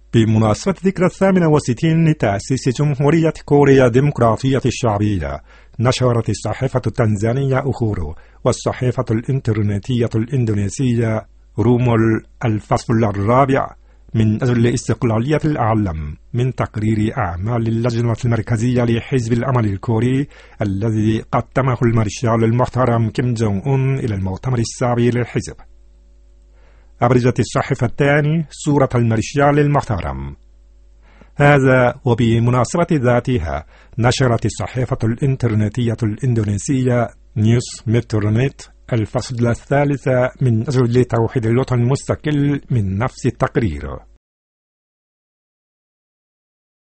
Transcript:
بمناسبة ذكرى 68 لتأسيس جمهورية كوريا الديمقراطية الشعبية، نشرت الصحيفة التنزانية أخورو والصحيفة الإنترنتية الإندونيسية رومول الفصل الرابع من أجل استقلالية العالم من تقرير أعمال اللجنة المركزية لحزب الأمل الكوري الذي قدمه المارشال المحترم كيم جونغ أون إلى المؤتمر السابع للحزب. أبرزت الصحيفة الثانية صورة المارشال المحترم. هذا وبمناسبة ذاتها نشرت الصحيفة الإنترنتية الإندونيسية نيوز مترونيت الفصل الثالث من أجل توحيد الوطن المستقل من نفس التقرير.